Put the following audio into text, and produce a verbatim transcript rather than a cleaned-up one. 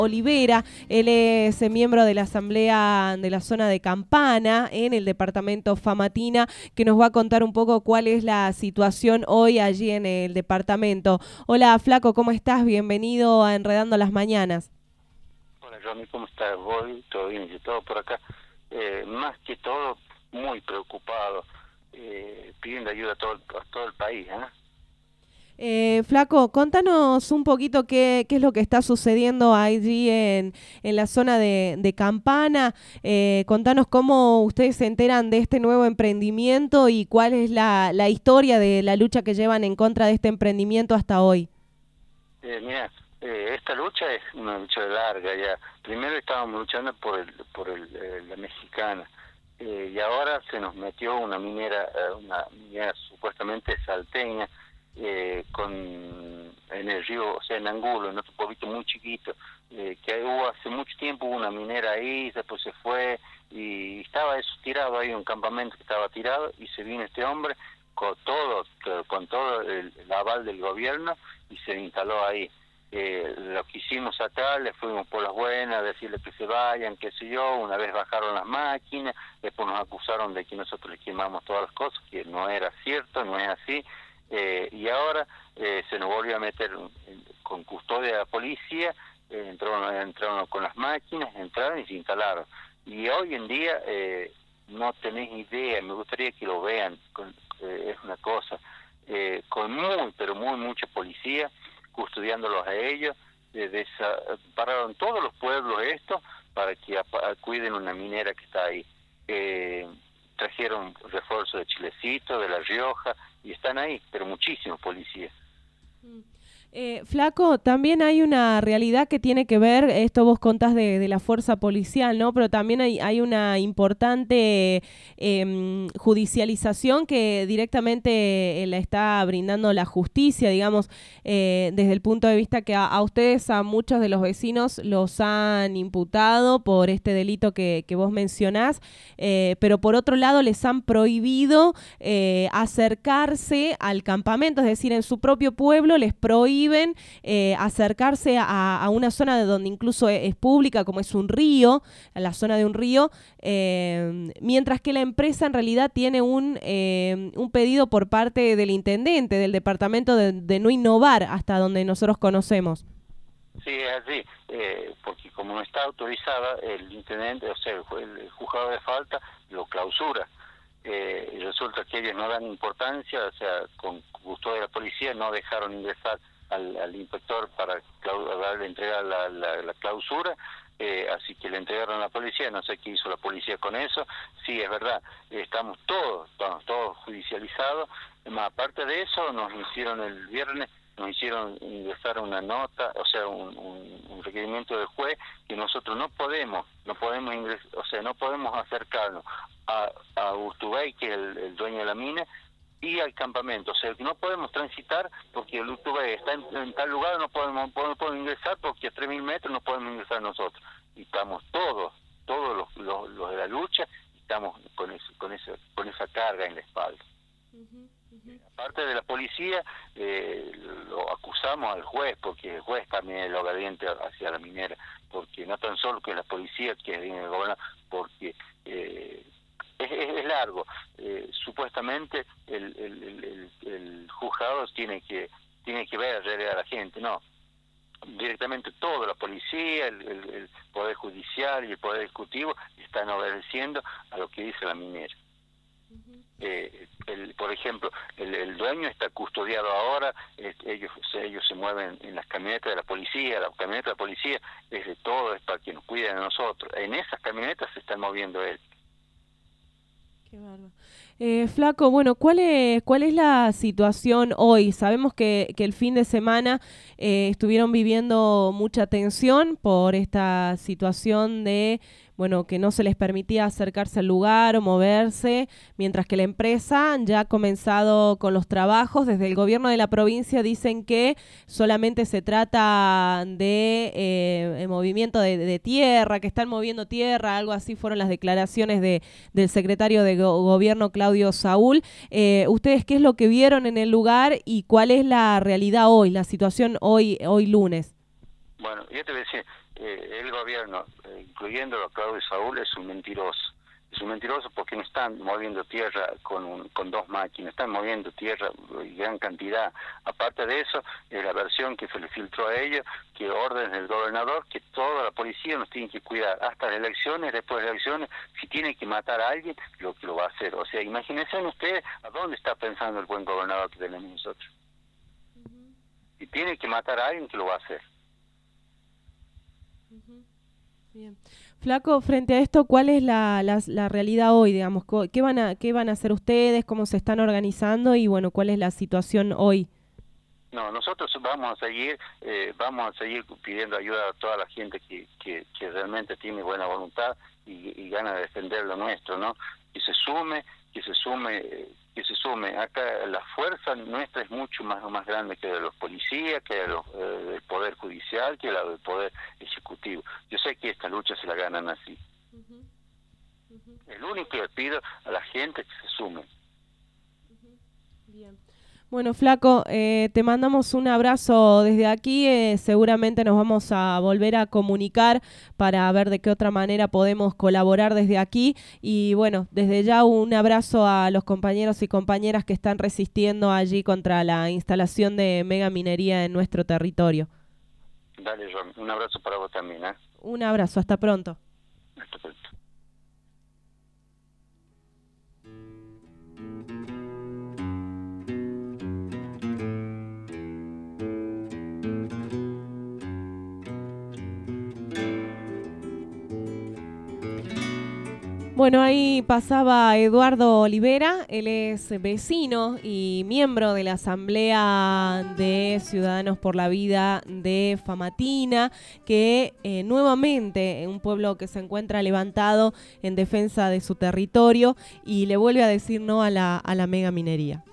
Olivera. Él es eh, miembro de la Asamblea de la zona de Campana en el departamento Famatina, que nos va a contar un poco cuál es la situación hoy allí en el departamento. Hola Flaco, ¿cómo estás? Bienvenido a Enredando las Mañanas. Hola Johnny, ¿cómo estás? Voy, todo bien y todo por acá. Eh, más que todo, muy preocupado, eh, pidiendo ayuda a todo, a todo el país. ¿eh? Eh, Flaco, contanos un poquito qué, qué es lo que está sucediendo allí en, en la zona de, de Campana. Eh, contanos cómo ustedes se enteran de este nuevo emprendimiento y cuál es la, la historia de la lucha que llevan en contra de este emprendimiento hasta hoy. Eh, mira, eh, esta lucha es una lucha larga ya. Primero estábamos luchando por el, por el, eh, la mexicana. Eh, y ahora se nos metió una minera, eh, una minera supuestamente salteña, eh, con en el río, o sea, en Angulo, en otro pueblito muy chiquito, eh, que hubo hace mucho tiempo una minera ahí, después se fue, y estaba eso tirado ahí, un campamento que estaba tirado, y se vino este hombre con todo, con todo el, el aval del gobierno, y se instaló ahí. Eh, lo que hicimos acá, le fuimos por las buenas, decirle que se vayan, qué sé yo, una vez bajaron las máquinas, después nos acusaron de que nosotros les quemamos todas las cosas, que no era cierto, no es así, eh, y ahora eh, se nos volvió a meter con custodia de la policía, eh, entraron, entraron con las máquinas, entraron y se instalaron. Y hoy en día eh, no tenéis idea, me gustaría que lo vean, con, eh, es una cosa, eh, con muy, pero muy mucha policía, custodiándolos a ellos, desde esa, pararon todos los pueblos estos para que a, a, cuiden una minera que está ahí. Eh, trajeron refuerzos de Chilecito, de La Rioja, y están ahí, pero muchísimos policías. Eh, Flaco, también hay una realidad que tiene que ver, esto vos contás de, de la fuerza policial, ¿no? Pero también hay, hay una importante eh, judicialización que directamente eh, la está brindando la justicia, digamos, eh, desde el punto de vista que a, a ustedes, a muchos de los vecinos, los han imputado por este delito que, que vos mencionás, eh, pero por otro lado les han prohibido eh, acercarse al campamento, es decir, en su propio pueblo les prohíben Eh, acercarse a, a una zona de donde incluso es, es pública, como es un río, la zona de un río, eh, mientras que la empresa en realidad tiene un, eh, un pedido por parte del intendente, del departamento de, de no innovar hasta donde nosotros conocemos. Sí, es así, eh, porque como no está autorizada, el intendente, o sea, el, el juzgado de falta lo clausura. Eh, y resulta que ellos no dan importancia, o sea, con custodia de la policía no dejaron ingresar al, al inspector para darle entregar la, la, la clausura, eh, así que le entregaron a la policía, no sé qué hizo la policía con eso. Sí, es verdad, estamos todos, estamos todos judicializados, más aparte de eso nos hicieron el viernes, nos hicieron ingresar una nota, o sea, un, un, un requerimiento del juez que nosotros no podemos, no podemos ingresar, o sea, no podemos acercarnos a, a Urtubey, que es el, el dueño de la mina, y al campamento, o sea, no podemos transitar porque el Urtubey está en, en tal lugar, no podemos, no podemos ingresar porque a tres mil metros no podemos ingresar nosotros, y estamos todos, todos los, los, los de la lucha, estamos con, eso, con, esa, con esa carga en la espalda. Uh-huh. Aparte de la policía, eh, lo acusamos al juez, porque el juez también es el obediente hacia la minera, porque no tan solo que la policía, que viene el gobierno, porque eh, es, es largo. Eh, supuestamente el, el, el, el juzgado tiene que tiene que ver a la gente, no. Directamente toda la policía, el, el, el Poder Judicial y el Poder Ejecutivo están obedeciendo a lo que dice la minera. Eh, el, por ejemplo, el, el dueño está custodiado ahora, eh, ellos ellos se mueven en las camionetas de la policía, la camioneta de la policía es de todo, es para que nos cuiden a nosotros. En esas camionetas se están moviendo él. Qué bárbaro. Eh, Flaco, bueno, ¿cuál es, cuál es la situación hoy? Sabemos que, que el fin de semana eh, estuvieron viviendo mucha tensión por esta situación de, bueno, que no se les permitía acercarse al lugar o moverse, mientras que la empresa ya ha comenzado con los trabajos. Desde el gobierno de la provincia dicen que solamente se trata de eh, movimiento de, de tierra, que están moviendo tierra, algo así fueron las declaraciones de, del secretario de go- gobierno Claudio Saúl. Eh, ¿Ustedes qué es lo que vieron en el lugar y cuál es la realidad hoy, la situación hoy, hoy lunes? Bueno, yo te voy a decir, eh, el gobierno, eh, incluyendo a Claudio Saúl, es un mentiroso. Es un mentiroso porque no están moviendo tierra con un, con dos máquinas, están moviendo tierra en gran cantidad. Aparte de eso, es la versión que se le filtró a ellos, que orden del gobernador, que toda la policía nos tiene que cuidar hasta las elecciones, después de las elecciones, si tiene que matar a alguien, lo que lo va a hacer. O sea, imagínense ustedes a dónde está pensando el buen gobernador que tenemos nosotros. Uh-huh. Si tiene que matar a alguien, que lo va a hacer. Uh-huh. Bien. Flaco, frente a esto, ¿cuál es la, la, la realidad hoy, digamos? ¿Qué van a qué van a hacer ustedes? ¿Cómo se están organizando? Y bueno, ¿cuál es la situación hoy? No, nosotros vamos a seguir eh, vamos a seguir pidiendo ayuda a toda la gente que, que, que realmente tiene buena voluntad y, y gana de defender lo nuestro, ¿no? Que se sume, que se sume, que se sume. Acá la fuerza nuestra es mucho más más grande que de los policías, que de los, eh, del poder judicial, que la del poder ejecutivo. Yo sé que esta lucha se la ganan así. Uh-huh. Uh-huh. El único que le pido a la gente que se sume. Uh-huh. Bien. Bueno, Flaco, eh, te mandamos un abrazo desde aquí. Eh, seguramente nos vamos a volver a comunicar para ver de qué otra manera podemos colaborar desde aquí. Y bueno, desde ya un abrazo a los compañeros y compañeras que están resistiendo allí contra la instalación de mega minería en nuestro territorio. Dale, Ron, un abrazo para vos también, ¿eh? Un abrazo, hasta pronto. Hasta pronto. Bueno, ahí pasaba Eduardo Olivera, él es vecino y miembro de la Asamblea de Ciudadanos por la Vida de Famatina, que eh, nuevamente un pueblo que se encuentra levantado en defensa de su territorio y le vuelve a decir no a la, a la mega minería.